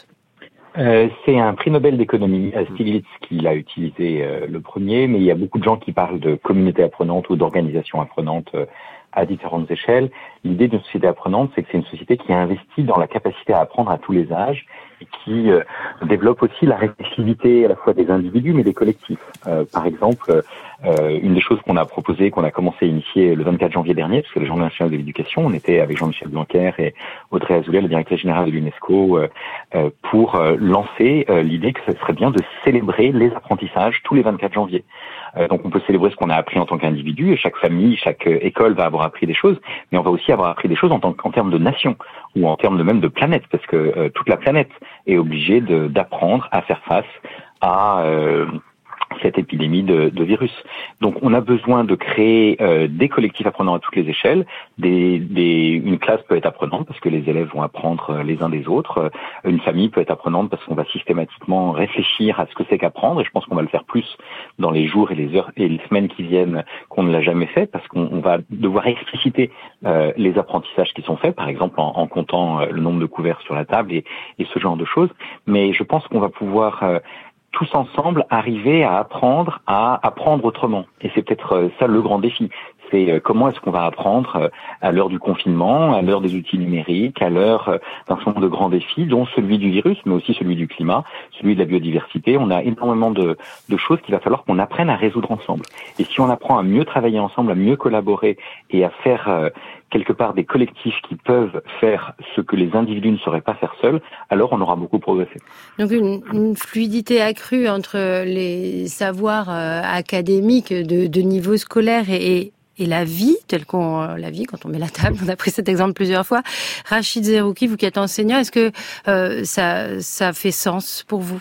Euh, c'est un prix Nobel d'économie, Stiglitz, qui l'a utilisé euh, le premier, mais il y a beaucoup de gens qui parlent de communauté apprenante ou d'organisation apprenante euh, à différentes échelles. L'idée d'une société apprenante, c'est que c'est une société qui investit dans la capacité à apprendre à tous les âges et qui euh, développe aussi la réflexivité à la fois des individus mais des collectifs. Euh, par exemple, euh, une des choses qu'on a proposé, qu'on a commencé à initier le vingt-quatre janvier dernier, parce que le Journée nationale de l'éducation, on était avec Jean-Michel Blanquer et Audrey Azoulay, la directrice générale de l'UNESCO, euh, euh, pour euh, lancer euh, l'idée que ce serait bien de célébrer les apprentissages tous les vingt-quatre janvier. Euh, donc on peut célébrer ce qu'on a appris en tant qu'individu, et chaque famille, chaque euh, école va avoir appris des choses, mais on va aussi avoir appris des choses en, tant, en termes de nation, ou en termes de même de planète, parce que euh, toute la planète est obligée de, d'apprendre à faire face à euh, cette épidémie de, de virus. Donc on a besoin de créer euh, des collectifs apprenants à toutes les échelles. Des, des, une classe peut être apprenante parce que les élèves vont apprendre les uns des autres. Une famille peut être apprenante parce qu'on va systématiquement réfléchir à ce que c'est qu'apprendre. Et je pense qu'on va le faire plus dans les jours et les heures et les semaines qui viennent qu'on ne l'a jamais fait, parce qu'on on va devoir expliciter euh, les apprentissages qui sont faits, par exemple en, en comptant euh, le nombre de couverts sur la table et, et ce genre de choses. Mais je pense qu'on va pouvoir euh, tous ensemble arriver à apprendre à apprendre autrement. Et c'est peut-être ça le grand défi. C'est comment est-ce qu'on va apprendre à l'heure du confinement, à l'heure des outils numériques, à l'heure d'un certain nombre de grands défis, dont celui du virus, mais aussi celui du climat, celui de la biodiversité. On a énormément de, de choses qu'il va falloir qu'on apprenne à résoudre ensemble. Et si on apprend à mieux travailler ensemble, à mieux collaborer et à faire euh, quelque part des collectifs qui peuvent faire ce que les individus ne sauraient pas faire seuls, alors on aura beaucoup progressé. Donc une, une fluidité accrue entre les savoirs euh, académiques de, de niveau scolaire et, et et la vie, telle qu'on la vit quand on met la table. On a pris cet exemple plusieurs fois. Rachid Zerouki, vous qui êtes enseignant, est-ce que euh, ça, ça fait sens pour vous ?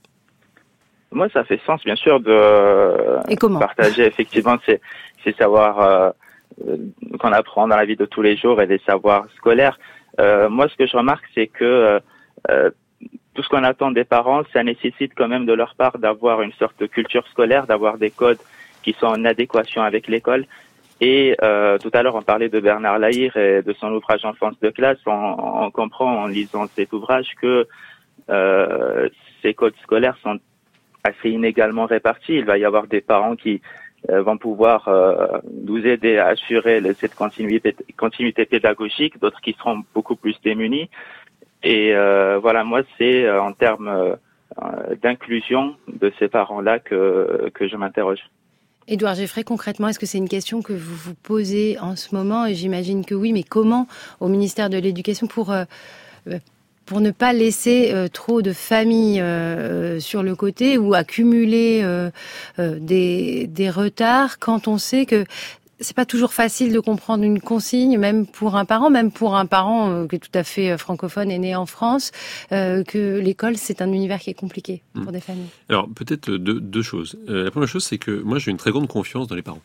Moi, ça fait sens, bien sûr, de et comment partager effectivement ces, ces savoirs euh, qu'on apprend dans la vie de tous les jours et des savoirs scolaires. Euh, moi, ce que je remarque, c'est que euh, tout ce qu'on attend des parents, ça nécessite quand même de leur part d'avoir une sorte de culture scolaire, d'avoir des codes qui sont en adéquation avec l'école. Et euh, tout à l'heure, on parlait de Bernard Lahire et de son ouvrage Enfance de classe. On, on comprend en lisant cet ouvrage que euh, ces codes scolaires sont assez inégalement répartis. Il va y avoir des parents qui euh, vont pouvoir euh, nous aider à assurer cette continuité, continuité pédagogique, d'autres qui seront beaucoup plus démunis. Et euh, voilà, moi, c'est euh, en termes euh, d'inclusion de ces parents-là que, que je m'interroge. Édouard Geffray, concrètement, est-ce que c'est une question que vous vous posez en ce moment ? Et j'imagine que oui, mais comment au ministère de l'Éducation pour, euh, pour ne pas laisser euh, trop de familles euh, sur le côté ou accumuler euh, euh, des, des retards quand on sait que c'est pas toujours facile de comprendre une consigne, même pour un parent, même pour un parent euh, qui est tout à fait francophone et né en France, euh, que l'école, c'est un univers qui est compliqué pour mmh. des familles. Alors, peut-être deux, deux choses. Euh, la première chose, c'est que moi, j'ai une très grande confiance dans les parents.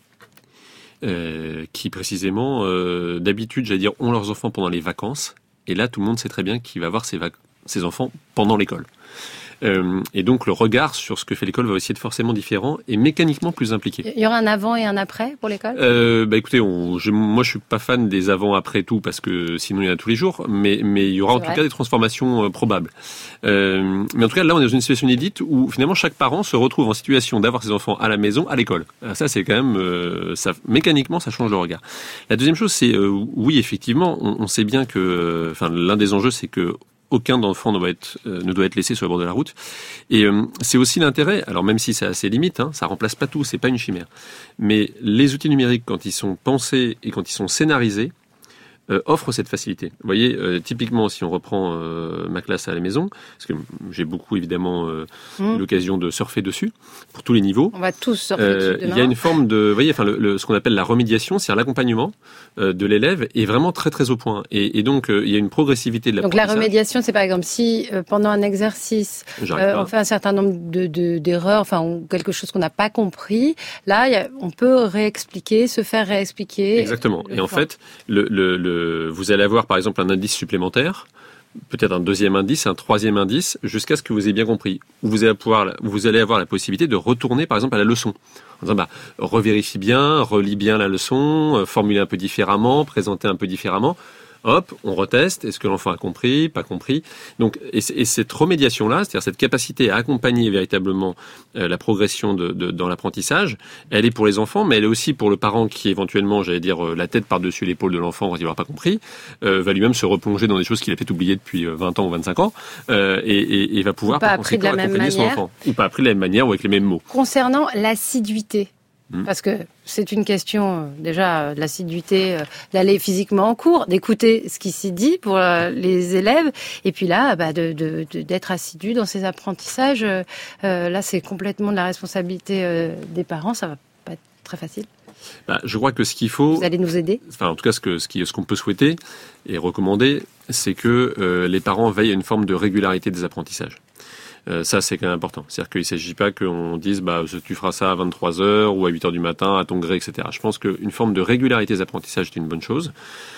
Euh, qui, précisément, euh, d'habitude, j'allais dire, ont leurs enfants pendant les vacances. Et là, tout le monde sait très bien qu'il va avoir ses, vac- ses enfants pendant l'école. Euh, et donc le regard sur ce que fait l'école va aussi être forcément différent et mécaniquement plus impliqué. Il y aura un avant et un après pour l'école ? euh, Bah écoutez, on, je, moi je suis pas fan des avant après tout parce que sinon il y en a tous les jours, mais mais il y aura C'est en vrai. tout cas des transformations euh, probables. Euh, mais en tout cas là on est dans une situation inédite où finalement chaque parent se retrouve en situation d'avoir ses enfants à la maison, à l'école. Alors, ça c'est quand même euh, ça mécaniquement ça change le regard. La deuxième chose c'est euh, oui effectivement on, on sait bien que enfin euh, l'un des enjeux c'est que aucun enfant ne doit être, euh, ne doit être laissé sur le bord de la route. Et euh, c'est aussi l'intérêt, alors même si ça a ses limites, hein, ça remplace pas tout, c'est pas une chimère. Mais les outils numériques, quand ils sont pensés et quand ils sont scénarisés, euh, offrent cette facilité. Vous voyez, euh, typiquement, si on reprend euh, ma classe à la maison, parce que j'ai beaucoup évidemment euh, mmh. l'occasion de surfer dessus, pour tous les niveaux. On va tous surfer euh, dessus demain. Il y a une forme de, vous voyez, enfin, le, le, ce qu'on appelle la remédiation, c'est-à-dire l'accompagnement euh, de l'élève est vraiment très très au point. Et, et donc, euh, il y a une progressivité de l'apprentissage. Donc la remédiation, c'est par exemple si euh, pendant un exercice, euh, on fait un certain nombre de, de, d'erreurs, enfin ou quelque chose qu'on n'a pas compris, là, y a, on peut réexpliquer, se faire réexpliquer. Exactement. Et en fait, le, le, le vous allez avoir par exemple un indice supplémentaire, peut-être un deuxième indice, un troisième indice, jusqu'à ce que vous ayez bien compris. Vous allez pouvoir, vous allez avoir la possibilité de retourner par exemple à la leçon. En disant, bah, revérifie bien, relis bien la leçon, euh, formulez un peu différemment, présentez un peu différemment. Hop, on reteste. Est-ce que l'enfant a compris, pas compris? Donc, et, et cette remédiation-là, c'est-à-dire cette capacité à accompagner véritablement euh, la progression de, de, dans l'apprentissage, elle est pour les enfants, mais elle est aussi pour le parent qui éventuellement, j'allais dire, euh, la tête par-dessus l'épaule de l'enfant quand il n'aura pas compris, euh, va lui-même se replonger dans des choses qu'il a peut-être oubliées depuis vingt ans ou vingt-cinq ans, euh, et, et, et va pouvoir pas appris de la même accompagner son enfant. Ou pas appris de la même manière ou avec les mêmes mots. Concernant l'assiduité. Parce que c'est une question, déjà, de l'assiduité, d'aller physiquement en cours, d'écouter ce qui s'y dit pour les élèves, et puis là, bah, de, de, de, d'être assidu dans ces apprentissages. Euh, là, c'est complètement de la responsabilité euh, des parents, ça va pas être très facile. Bah, je crois que ce qu'il faut... Vous allez nous aider ? Enfin, en tout cas, ce, que, ce, qui, ce qu'on peut souhaiter et recommander, c'est que euh, les parents veillent à une forme de régularité des apprentissages. Euh, ça, c'est quand même important. C'est-à-dire qu'il ne s'agit pas qu'on dise bah, tu feras ça à vingt-trois heures ou à huit heures du matin, à ton gré, et cetera. Je pense qu'une forme de régularité des apprentissages est une bonne chose.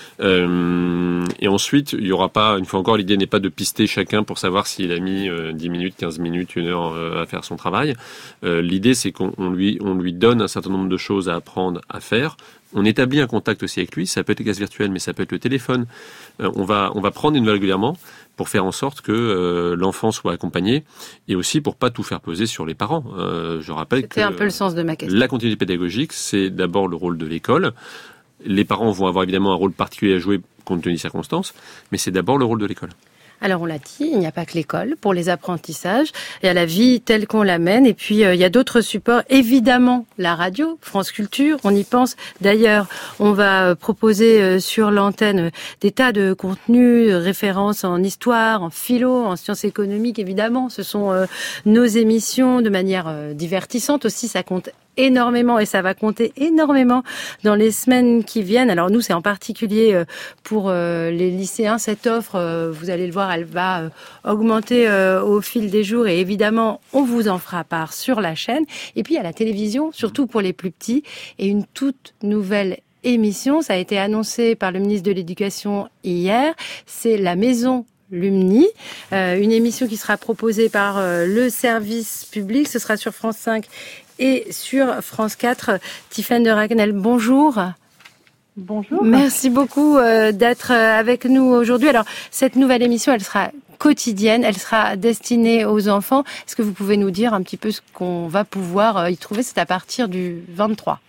Euh, et ensuite, il n'y aura pas, une fois encore, l'idée n'est pas de pister chacun pour savoir s'il a mis euh, dix minutes, quinze minutes, une heure euh, à faire son travail. Euh, l'idée, c'est qu'on on lui, on lui donne un certain nombre de choses à apprendre à faire. On établit un contact aussi avec lui. Ça peut être les cases virtuelles, mais ça peut être le téléphone. Euh, on va, on va prendre des nouvelles régulièrement pour faire en sorte que euh, l'enfant soit accompagné et aussi pour pas tout faire peser sur les parents. Euh, je rappelle C'était que un peu le sens de ma question. La continuité pédagogique, c'est d'abord le rôle de l'école. Les parents vont avoir évidemment un rôle particulier à jouer compte tenu des circonstances, mais c'est d'abord le rôle de l'école. Alors on l'a dit, il n'y a pas que l'école pour les apprentissages, il y a la vie telle qu'on l'amène et puis euh, il y a d'autres supports, évidemment la radio, France Culture, on y pense. D'ailleurs, on va proposer euh, sur l'antenne des tas de contenus, euh, références en histoire, en philo, en sciences économiques évidemment. Ce sont euh, nos émissions de manière euh, divertissante aussi, ça compte énormément et ça va compter énormément dans les semaines qui viennent. Alors nous, c'est en particulier pour les lycéens. Cette offre, vous allez le voir, elle va augmenter au fil des jours et évidemment, on vous en fera part sur la chaîne. Et puis à la télévision, surtout pour les plus petits, et une toute nouvelle émission. Ça a été annoncé par le ministre de l'Éducation hier. C'est la Maison Lumni, euh, une émission qui sera proposée par euh, le service public. Ce sera sur France cinq et sur France quatre. Tiffaine de Ragnel, bonjour. Bonjour. Merci beaucoup euh, d'être avec nous aujourd'hui. Alors, cette nouvelle émission, elle sera quotidienne, elle sera destinée aux enfants. Est-ce que vous pouvez nous dire un petit peu ce qu'on va pouvoir euh, y trouver? C'est à partir du vingt-trois.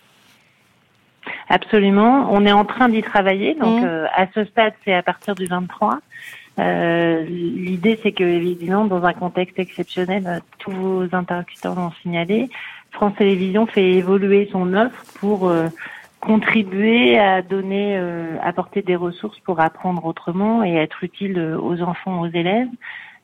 Absolument. On est en train d'y travailler. Donc, mmh. euh, à ce stade, c'est à partir du vingt-trois. Euh, l'idée, c'est que, évidemment, dans un contexte exceptionnel, tous vos interlocuteurs l'ont signalé, France Télévisions fait évoluer son offre pour euh, contribuer à donner, euh, apporter des ressources pour apprendre autrement et être utile aux enfants, aux élèves.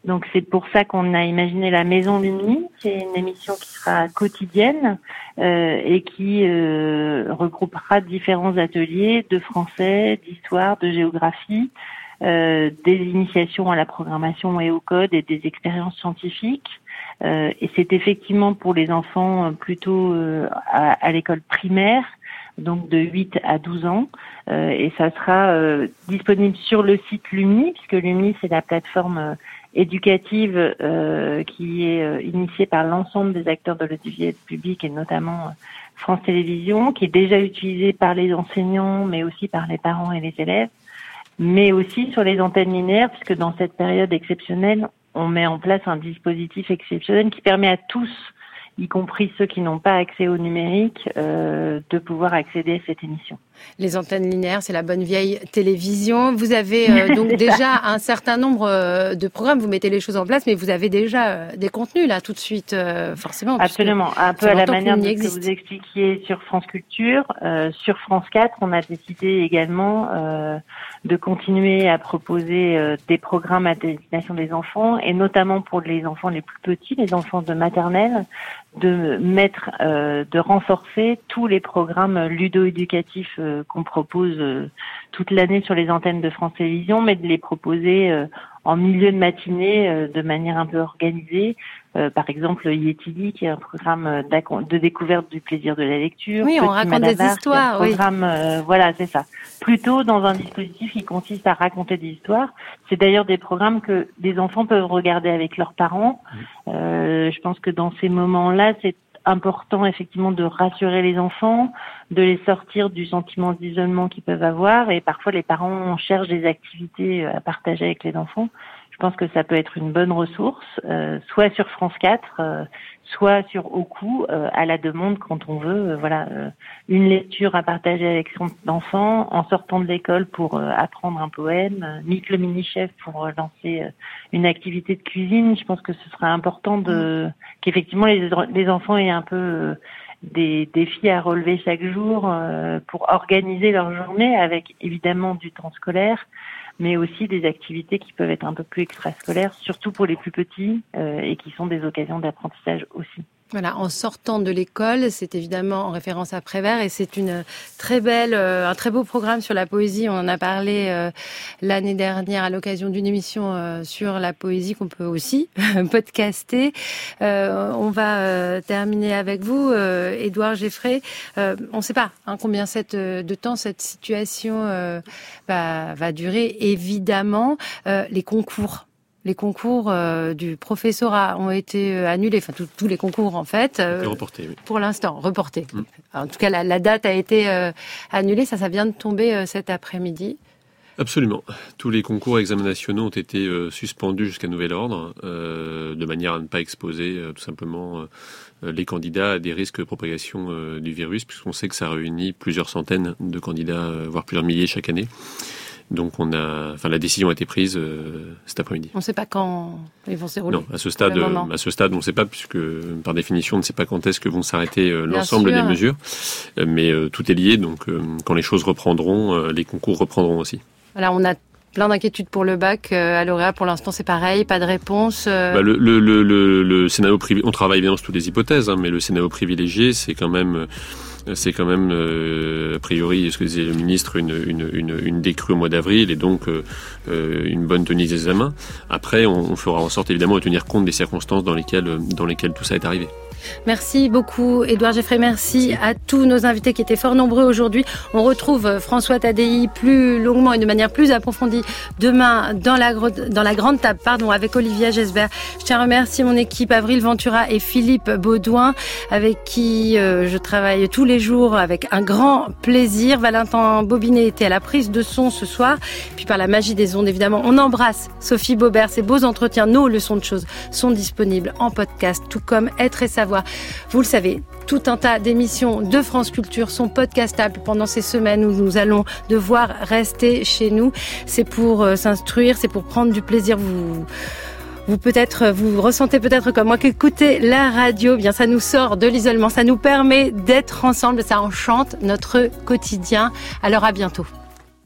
Donc c'est pour ça qu'on a imaginé la Maison Lumni, qui est une émission qui sera quotidienne euh, et qui euh, regroupera différents ateliers de français, d'histoire, de géographie, euh, des initiations à la programmation et au code et des expériences scientifiques. Euh, et c'est effectivement pour les enfants plutôt euh, à, à l'école primaire, donc de huit à douze ans, euh, et ça sera euh, disponible sur le site Lumni, puisque Lumni c'est la plateforme euh, éducative euh, qui est euh, initiée par l'ensemble des acteurs de l'audiovisuel public et notamment euh, France Télévisions, qui est déjà utilisée par les enseignants, mais aussi par les parents et les élèves, mais aussi sur les antennes linéaires, puisque dans cette période exceptionnelle, on met en place un dispositif exceptionnel qui permet à tous, y compris ceux qui n'ont pas accès au numérique, euh, de pouvoir accéder à cette émission. Les antennes linéaires, c'est la bonne vieille télévision. Vous avez euh, donc déjà un certain nombre euh, de programmes, vous mettez les choses en place, mais vous avez déjà euh, des contenus là tout de suite, euh, forcément. Absolument, un peu à la manière de ce que vous expliquiez sur France Culture. Euh, sur France quatre, on a décidé également euh, de continuer à proposer euh, des programmes à destination des enfants, et notamment pour les enfants les plus petits, les enfants de maternelle, de mettre, euh, de renforcer tous les programmes ludo-éducatifs euh, qu'on propose euh, toute l'année sur les antennes de France Télévisions, mais de les proposer euh, en milieu de matinée euh, de manière un peu organisée. Euh, par exemple, Yetili, qui est un programme de découverte du plaisir de la lecture. Oui, on raconte Madavar, des histoires. Un programme, oui. euh, voilà, c'est ça. Plutôt dans un dispositif qui consiste à raconter des histoires. C'est d'ailleurs des programmes que des enfants peuvent regarder avec leurs parents. Euh, je pense que dans ces moments-là, c'est important effectivement de rassurer les enfants, de les sortir du sentiment d'isolement qu'ils peuvent avoir, et parfois les parents cherchent des activités à partager avec les enfants. Je pense que ça peut être une bonne ressource, euh, soit sur France quatre, euh, soit sur Oku, euh, à la demande quand on veut. Euh, voilà, euh, une lecture à partager avec son enfant en sortant de l'école pour euh, apprendre un poème, euh, Mick le mini-chef pour euh, lancer euh, une activité de cuisine. Je pense que ce serait important de qu'effectivement les, les enfants aient un peu euh, des défis à relever chaque jour euh, pour organiser leur journée avec évidemment du temps scolaire, mais aussi des activités qui peuvent être un peu plus extrascolaires, surtout pour les plus petits, euh, et qui sont des occasions d'apprentissage aussi. Voilà, en sortant de l'école, c'est évidemment en référence à Prévert, et c'est une très belle, euh, un très beau programme sur la poésie. On en a parlé euh, l'année dernière à l'occasion d'une émission euh, sur la poésie qu'on peut aussi podcaster. Euh, on va euh, terminer avec vous, euh, Édouard Geffray. Euh, on ne sait pas hein, combien cette, de temps cette situation euh, va, va durer. Évidemment, euh, les concours. Les concours euh, du professorat ont été euh, annulés, enfin tout, tous les concours en fait. Euh, reportés, oui. Pour l'instant, reportés. Mmh. En tout cas, la, la date a été euh, annulée, ça, ça vient de tomber euh, cet après-midi. Absolument. Tous les concours et examens nationaux ont été euh, suspendus jusqu'à nouvel ordre, euh, de manière à ne pas exposer euh, tout simplement euh, les candidats à des risques de propagation euh, du virus, puisqu'on sait que ça réunit plusieurs centaines de candidats, euh, voire plusieurs milliers chaque année. Donc on a, enfin la décision a été prise euh, cet après-midi. On ne sait pas quand ils vont se dérouler. Non, à ce stade, euh, à ce stade, on ne sait pas puisque par définition, on ne sait pas quand est-ce que vont s'arrêter euh, l'ensemble des mesures. Euh, mais euh, tout est lié, donc euh, quand les choses reprendront, euh, les concours reprendront aussi. Voilà, on a plein d'inquiétudes pour le bac euh, à lauréat. Pour l'instant, c'est pareil, pas de réponse. Euh... Bah, le, le, le, le, le scénario privilégié, on travaille bien sur toutes les hypothèses, hein, mais le scénario privilégié, c'est quand même. Euh, C'est quand même, euh, a priori, ce que disait le ministre, une, une, une, une décrue au mois d'avril et donc euh, une bonne tenue des examens. Après, on, on fera en sorte évidemment de tenir compte des circonstances dans lesquelles, dans lesquelles tout ça est arrivé. Merci beaucoup, Édouard Geffray. Merci, merci à tous nos invités qui étaient fort nombreux aujourd'hui. On retrouve François Tadei plus longuement et de manière plus approfondie demain dans la, dans la grande table, pardon, avec Olivia Gesbert. Je tiens à remercier mon équipe, Avril Ventura et Philippe Baudouin, avec qui euh, je travaille tous les jours avec un grand plaisir. Valentin Bobinet était à la prise de son ce soir. Puis par la magie des ondes, évidemment, on embrasse Sophie Baubert. Ces beaux entretiens, nos leçons de choses sont disponibles en podcast, tout comme Être et Savoir. Vous le savez, tout un tas d'émissions de France Culture sont podcastables pendant ces semaines où nous allons devoir rester chez nous. C'est pour euh, s'instruire, c'est pour prendre du plaisir. Vous, vous peut-être, vous ressentez peut-être comme moi qu'écouter la radio, bien ça nous sort de l'isolement, ça nous permet d'être ensemble, ça enchante notre quotidien. Alors à bientôt.